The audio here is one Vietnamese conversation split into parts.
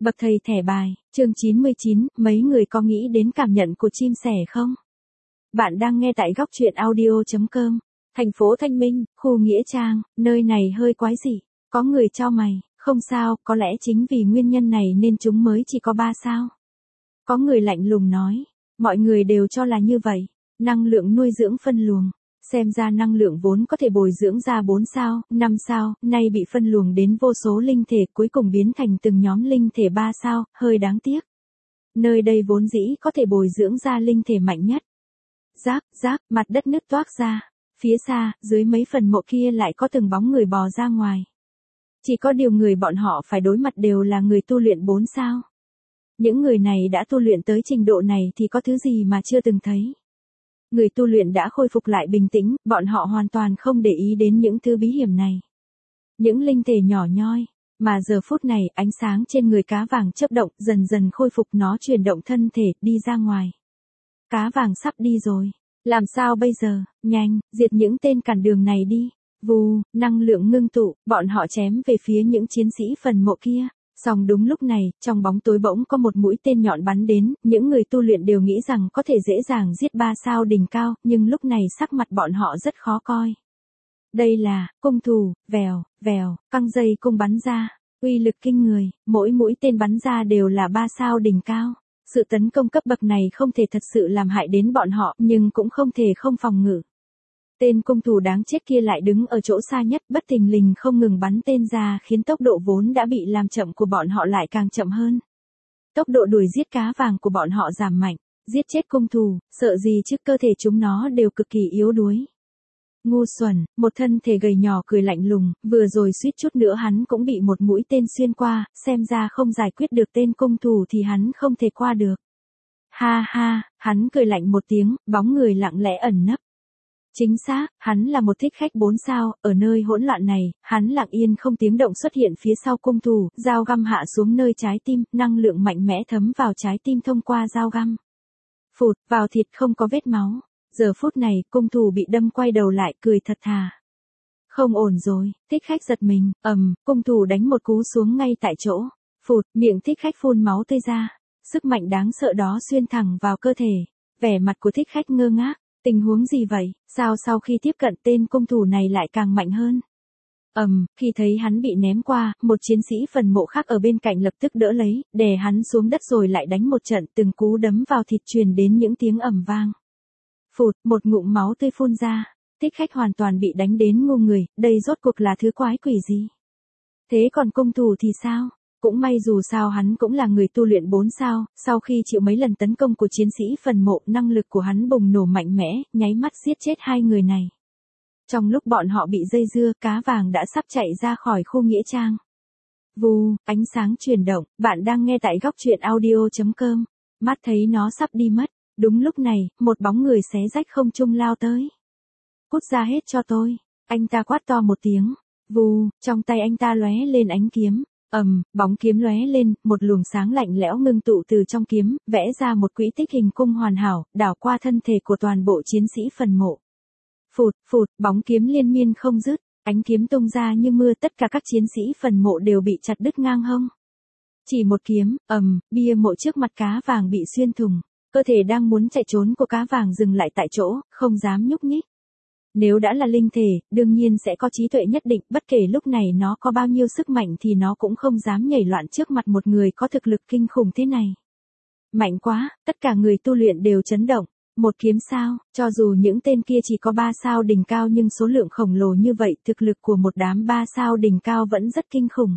Bậc thầy thẻ bài, chương 99, mấy người có nghĩ đến cảm nhận của chim sẻ không? Bạn đang nghe tại góc truyện audio.com. Thành phố Thanh Minh, khu Nghĩa Trang, nơi này hơi quái dị. Có người chau mày, không sao, có lẽ chính vì nguyên nhân này nên chúng mới chỉ có 3 sao. Có người lạnh lùng nói, mọi người đều cho là như vậy. Năng lượng nuôi dưỡng phân luồng. Xem ra năng lượng vốn có thể bồi dưỡng ra 4 sao, 5 sao, nay bị phân luồng đến vô số linh thể cuối cùng biến thành từng nhóm linh thể 3 sao, hơi đáng tiếc. Nơi đây vốn dĩ có thể bồi dưỡng ra linh thể mạnh nhất. Rác, mặt đất nứt toác ra. Phía xa, dưới mấy phần mộ kia lại có từng bóng người bò ra ngoài. Chỉ có điều người bọn họ phải đối mặt đều là người tu luyện 4 sao. Những người này đã tu luyện tới trình độ này thì có thứ gì mà chưa từng thấy. Người tu luyện đã khôi phục lại bình tĩnh, bọn họ hoàn toàn không để ý đến những thứ bí hiểm này. Những linh thể nhỏ nhoi, mà giờ phút này ánh sáng trên người cá vàng chớp động dần dần khôi phục nó chuyển động thân thể đi ra ngoài. Cá vàng sắp đi rồi. Làm sao bây giờ, nhanh, diệt những tên cản đường này đi. Vù, năng lượng ngưng tụ, bọn họ chém về phía những chiến sĩ phần mộ kia. Song đúng lúc này, trong bóng tối bỗng có một mũi tên nhọn bắn đến, những người tu luyện đều nghĩ rằng có thể dễ dàng giết 3 sao đỉnh cao, nhưng lúc này sắc mặt bọn họ rất khó coi. Đây là, cung thủ, vèo, căng dây cung bắn ra, uy lực kinh người, mỗi mũi tên bắn ra đều là 3 sao đỉnh cao. Sự tấn công cấp bậc này không thể thật sự làm hại đến bọn họ, nhưng cũng không thể không phòng ngự. Tên cung thủ đáng chết kia lại đứng ở chỗ xa nhất, bất thình lình không ngừng bắn tên ra khiến tốc độ vốn đã bị làm chậm của bọn họ lại càng chậm hơn. Tốc độ đuổi giết cá vàng của bọn họ giảm mạnh, giết chết cung thủ, sợ gì chứ cơ thể chúng nó đều cực kỳ yếu đuối. Ngu xuẩn, một thân thể gầy nhỏ cười lạnh lùng, vừa rồi suýt chút nữa hắn cũng bị một mũi tên xuyên qua, xem ra không giải quyết được tên cung thủ thì hắn không thể qua được. Ha ha, hắn cười lạnh một tiếng, bóng người lặng lẽ ẩn nấp. Chính xác, hắn là một thích khách 4 sao, ở nơi hỗn loạn này, hắn lặng yên không tiếng động xuất hiện phía sau cung thủ, dao găm hạ xuống nơi trái tim, năng lượng mạnh mẽ thấm vào trái tim thông qua dao găm. Phụt, vào thịt không có vết máu. Giờ phút này, cung thủ bị đâm quay đầu lại cười thật thà. Không ổn rồi, thích khách giật mình, cung thủ đánh một cú xuống ngay tại chỗ. Phụt, miệng thích khách phun máu tươi ra. Sức mạnh đáng sợ đó xuyên thẳng vào cơ thể. Vẻ mặt của thích khách ngơ ngác. Tình huống gì vậy, sao sau khi tiếp cận tên cung thủ này lại càng mạnh hơn? Khi thấy hắn bị ném qua, một chiến sĩ phần mộ khác ở bên cạnh lập tức đỡ lấy, đè hắn xuống đất rồi lại đánh một trận, từng cú đấm vào thịt truyền đến những tiếng ầm vang. Phụt, một ngụm máu tươi phun ra, thích khách hoàn toàn bị đánh đến ngu người, đây rốt cuộc là thứ quái quỷ gì? Thế còn cung thủ thì sao? Cũng may dù sao hắn cũng là người tu luyện 4 sao, sau khi chịu mấy lần tấn công của chiến sĩ phần mộ, năng lực của hắn bùng nổ mạnh mẽ, nháy mắt giết chết 2 người này. Trong lúc bọn họ bị dây dưa, cá vàng đã sắp chạy ra khỏi khu Nghĩa Trang. Vù, ánh sáng chuyển động, bạn đang nghe tại góc truyện audio.com. Mắt thấy nó sắp đi mất, đúng lúc này, một bóng người xé rách không trung lao tới. Cút ra hết cho tôi, anh ta quát to một tiếng. Vù, trong tay anh ta lóe lên ánh kiếm. Bóng kiếm lóe lên, một luồng sáng lạnh lẽo ngưng tụ từ trong kiếm, vẽ ra một quỹ tích hình cung hoàn hảo, đảo qua thân thể của toàn bộ chiến sĩ phần mộ. Phụt, bóng kiếm liên miên không dứt, ánh kiếm tung ra như mưa, tất cả các chiến sĩ phần mộ đều bị chặt đứt ngang hông. Chỉ một kiếm, bia mộ trước mặt cá vàng bị xuyên thủng, cơ thể đang muốn chạy trốn của cá vàng dừng lại tại chỗ, không dám nhúc nhích. Nếu đã là linh thể, đương nhiên sẽ có trí tuệ nhất định, bất kể lúc này nó có bao nhiêu sức mạnh thì nó cũng không dám nhảy loạn trước mặt một người có thực lực kinh khủng thế này. Mạnh quá, tất cả người tu luyện đều chấn động. Một kiếm sao, cho dù những tên kia chỉ có 3 sao đỉnh cao nhưng số lượng khổng lồ như vậy, thực lực của một đám 3 sao đỉnh cao vẫn rất kinh khủng.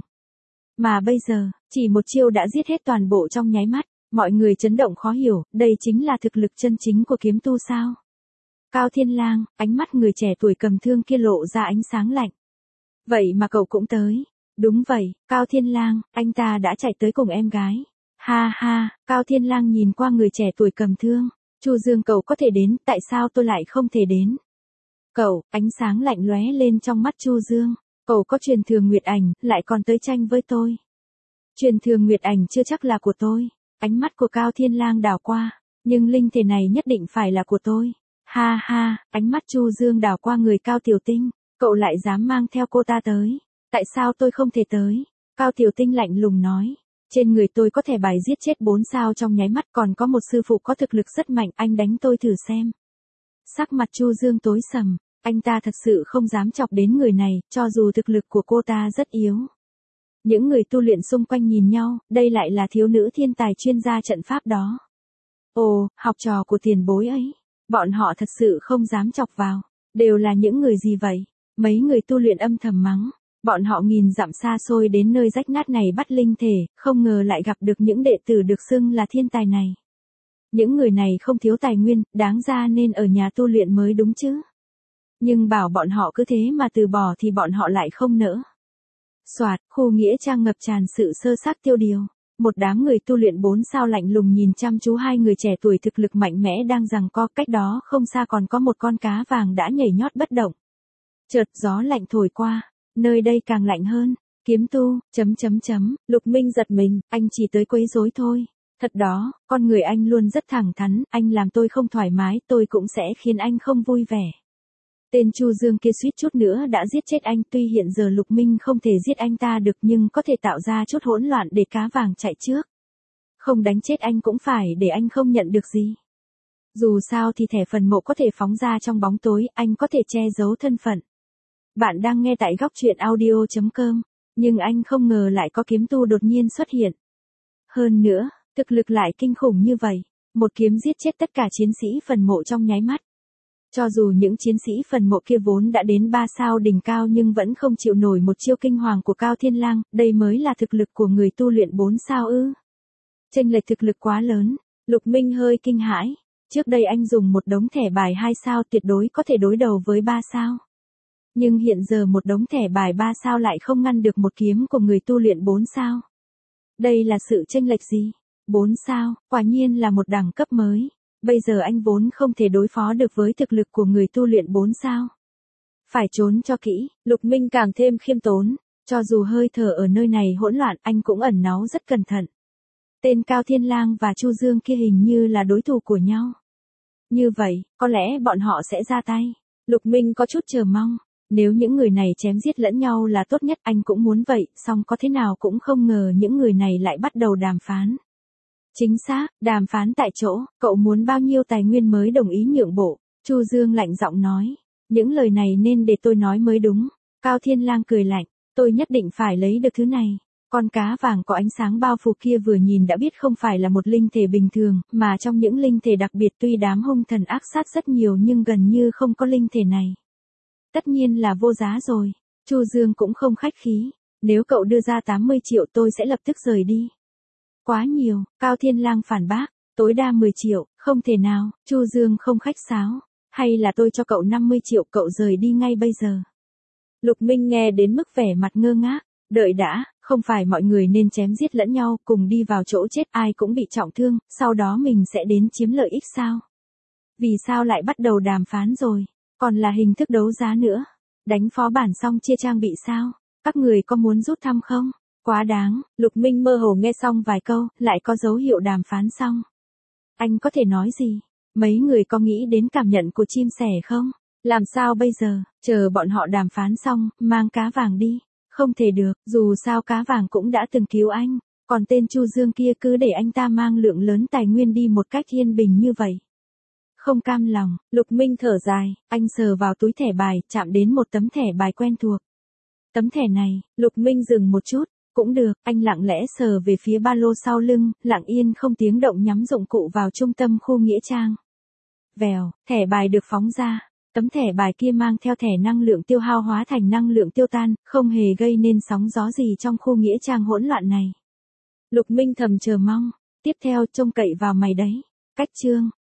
Mà bây giờ, chỉ một chiêu đã giết hết toàn bộ trong nháy mắt, mọi người chấn động khó hiểu, đây chính là thực lực chân chính của kiếm tu sao? Cao Thiên Lang, ánh mắt người trẻ tuổi cầm thương kia lộ ra ánh sáng lạnh. Vậy mà cậu cũng tới. Đúng vậy, Cao Thiên Lang, anh ta đã chạy tới cùng em gái. Ha ha, Cao Thiên Lang nhìn qua người trẻ tuổi cầm thương. Chu Dương cậu có thể đến, tại sao tôi lại không thể đến? Cậu, ánh sáng lạnh lóe lên trong mắt Chu Dương. Cậu có truyền thừa Nguyệt Ảnh, lại còn tới tranh với tôi. Truyền thừa Nguyệt Ảnh chưa chắc là của tôi. Ánh mắt của Cao Thiên Lang đảo qua. Nhưng linh thể này nhất định phải là của tôi. Ha ha, ánh mắt Chu Dương đảo qua người Cao Tiểu Tinh, cậu lại dám mang theo cô ta tới, tại sao tôi không thể tới? Cao Tiểu Tinh lạnh lùng nói, Trên người tôi có thẻ bài giết chết 4 sao trong nháy mắt, còn có một sư phụ có thực lực rất mạnh, anh đánh tôi thử xem. Sắc mặt Chu Dương tối sầm, anh ta thật sự không dám chọc đến người này, cho dù thực lực của cô ta rất yếu. Những người tu luyện xung quanh nhìn nhau, đây lại là thiếu nữ thiên tài chuyên gia trận pháp đó. Ồ, học trò của tiền bối ấy. Bọn họ thật sự không dám chọc vào. Đều là những người gì vậy? Mấy người tu luyện âm thầm mắng. Bọn họ nghìn dặm xa xôi đến nơi rách nát này bắt linh thể, không ngờ lại gặp được những đệ tử được xưng là thiên tài này. Những người này không thiếu tài nguyên, đáng ra nên ở nhà tu luyện mới đúng chứ. Nhưng bảo bọn họ cứ thế mà từ bỏ thì bọn họ lại không nỡ. Soạt, khu nghĩa trang ngập tràn sự sơ xác tiêu điều. Một đám người tu luyện 4 sao lạnh lùng nhìn chăm chú hai người trẻ tuổi thực lực mạnh mẽ đang giằng co, cách đó không xa còn có một con cá vàng đã nhảy nhót bất động. Chợt gió lạnh thổi qua, nơi đây càng lạnh hơn. Kiếm tu, Lục Minh giật mình, anh chỉ tới quấy rối thôi. Thật đó, con người anh luôn rất thẳng thắn, anh làm tôi không thoải mái, tôi cũng sẽ khiến anh không vui vẻ. Tên Chu Dương kia suýt chút nữa đã giết chết anh, tuy hiện giờ Lục Minh không thể giết anh ta được nhưng có thể tạo ra chút hỗn loạn để cá vàng chạy trước. Không đánh chết anh cũng phải để anh không nhận được gì. Dù sao thì thẻ phần mộ có thể phóng ra trong bóng tối, anh có thể che giấu thân phận. Bạn đang nghe tại góc truyện audio.com, nhưng anh không ngờ lại có kiếm tu đột nhiên xuất hiện. Hơn nữa, thực lực lại kinh khủng như vậy, một kiếm giết chết tất cả chiến sĩ phần mộ trong nháy mắt. Cho dù những chiến sĩ phần mộ kia vốn đã đến 3 sao đỉnh cao nhưng vẫn không chịu nổi một chiêu kinh hoàng của Cao Thiên Lang, đây mới là thực lực của người tu luyện 4 sao ư. Chênh lệch thực lực quá lớn, Lục Minh hơi kinh hãi, trước đây anh dùng một đống thẻ bài 2 sao tuyệt đối có thể đối đầu với 3 sao. Nhưng hiện giờ một đống thẻ bài 3 sao lại không ngăn được một kiếm của người tu luyện 4 sao. Đây là sự chênh lệch gì? 4 sao, quả nhiên là một đẳng cấp mới. Bây giờ anh vốn không thể đối phó được với thực lực của người tu luyện 4 sao. Phải trốn cho kỹ, Lục Minh càng thêm khiêm tốn, cho dù hơi thở ở nơi này hỗn loạn anh cũng ẩn náu rất cẩn thận. Tên Cao Thiên Lang và Chu Dương kia hình như là đối thủ của nhau. Như vậy, có lẽ bọn họ sẽ ra tay. Lục Minh có chút chờ mong, nếu những người này chém giết lẫn nhau là tốt nhất, anh cũng muốn vậy, song có thế nào cũng không ngờ những người này lại bắt đầu đàm phán. Chính xác, đàm phán tại chỗ, cậu muốn bao nhiêu tài nguyên mới đồng ý nhượng bộ? Chu Dương lạnh giọng nói. Những lời này nên để tôi nói mới đúng. Cao Thiên Lang cười lạnh, tôi nhất định phải lấy được thứ này. Con cá vàng có ánh sáng bao phủ kia vừa nhìn đã biết không phải là một linh thể bình thường, mà trong những linh thể đặc biệt tuy đám hung thần ác sát rất nhiều nhưng gần như không có linh thể này. Tất nhiên là vô giá rồi. Chu Dương cũng không khách khí. Nếu cậu đưa ra 80 triệu tôi sẽ lập tức rời đi. Quá nhiều, Cao Thiên Lang phản bác, tối đa 10 triệu, không thể nào, Chu Dương không khách sáo, hay là tôi cho cậu 50 triệu cậu rời đi ngay bây giờ. Lục Minh nghe đến mức vẻ mặt ngơ ngác, đợi đã, không phải mọi người nên chém giết lẫn nhau cùng đi vào chỗ chết ai cũng bị trọng thương, sau đó mình sẽ đến chiếm lợi ích sao? Vì sao lại bắt đầu đàm phán rồi, còn là hình thức đấu giá nữa, đánh phó bản xong chia trang bị sao, các người có muốn rút thăm không? Quá đáng, Lục Minh mơ hồ nghe xong vài câu, lại có dấu hiệu đàm phán xong. Anh có thể nói gì? Mấy người có nghĩ đến cảm nhận của chim sẻ không? Làm sao bây giờ, chờ bọn họ đàm phán xong, mang cá vàng đi. Không thể được, dù sao cá vàng cũng đã từng cứu anh, còn tên Chu Dương kia cứ để anh ta mang lượng lớn tài nguyên đi một cách yên bình như vậy. Không cam lòng, Lục Minh thở dài, anh sờ vào túi thẻ bài, chạm đến một tấm thẻ bài quen thuộc. Tấm thẻ này, Lục Minh dừng một chút. Cũng được, anh lặng lẽ sờ về phía ba lô sau lưng, lặng yên không tiếng động nhắm dụng cụ vào trung tâm khu nghĩa trang. Vèo, thẻ bài được phóng ra. Tấm thẻ bài kia mang theo thẻ năng lượng tiêu hao hóa thành năng lượng tiêu tan, không hề gây nên sóng gió gì trong khu nghĩa trang hỗn loạn này. Lục Minh thầm chờ mong. Tiếp theo trông cậy vào mày đấy. Cách chương.